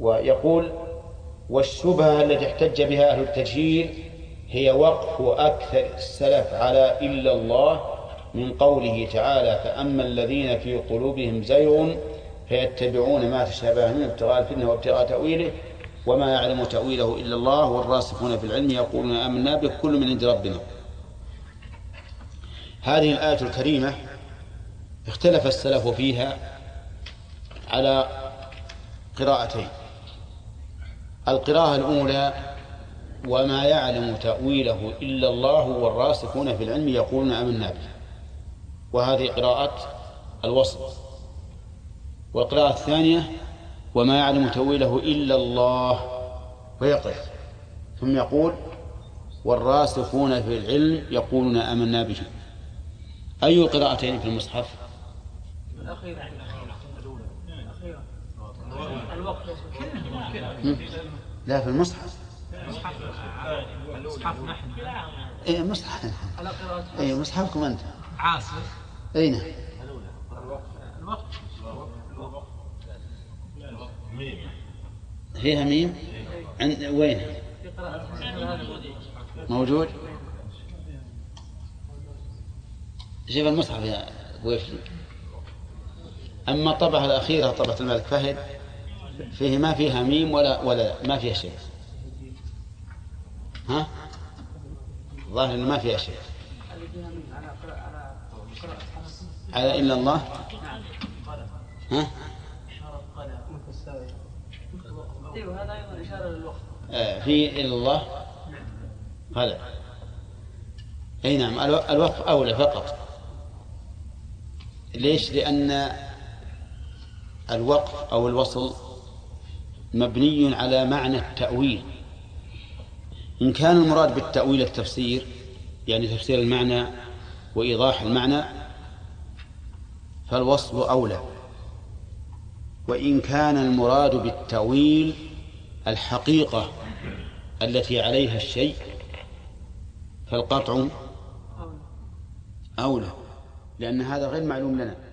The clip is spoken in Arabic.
ويقول: والشبهة التي احتج بها أهل التجهيل هي وقف أكثر السلف على إلا الله من قوله تعالى: فأما الذين في قلوبهم زيغ فيتبعون ما تشابه منه ابتغاء الفتنة وابتغاء تأويله وما يعلم تأويله إلا الله والراسخون في العلم يقولون آمنا به كل من عند ربنا. هذه الآية الكريمة اختلف السلف فيها على قراءتين. القراءة الأولى: وما يعلم تأويله إلا الله والراسخون في العلم يقولون آمنا به، وهذه قراءة الوصل. والقراءة الثانية: وما يعلم تأويله إلا الله ويقف ثم يقول: والراسخون في العلم يقولون آمنا به. أي القراءتين في المصحف؟ الأخيرة. لا، في المصحف. مصحف نحن. اي مصحف. اي مصحفكم انت. عاصف. اين؟ الوقت. فيها ميم؟ وين؟ موجود؟ شوف المصحف يا ويفلي. أما الطبعة الأخيرة طبعة الملك فهد فيه ما فيها ميم ولا ما فيها شيء. ها؟ ظاهر إنه ما فيها شيء. على إلا الله. ها؟ أيوه هذا أيضا إشارة للوقت. في إلا الله هذا. أي نعم، الوقف أولى فقط. ليش؟ لأن الوقف أو الوصل مبني على معنى التأويل. إن كان المراد بالتأويل التفسير، يعني تفسير المعنى وإيضاح المعنى، فالوصل أولى. وإن كان المراد بالتأويل الحقيقة التي عليها الشيء فالقطع أولى، لأن هذا غير معلوم لنا.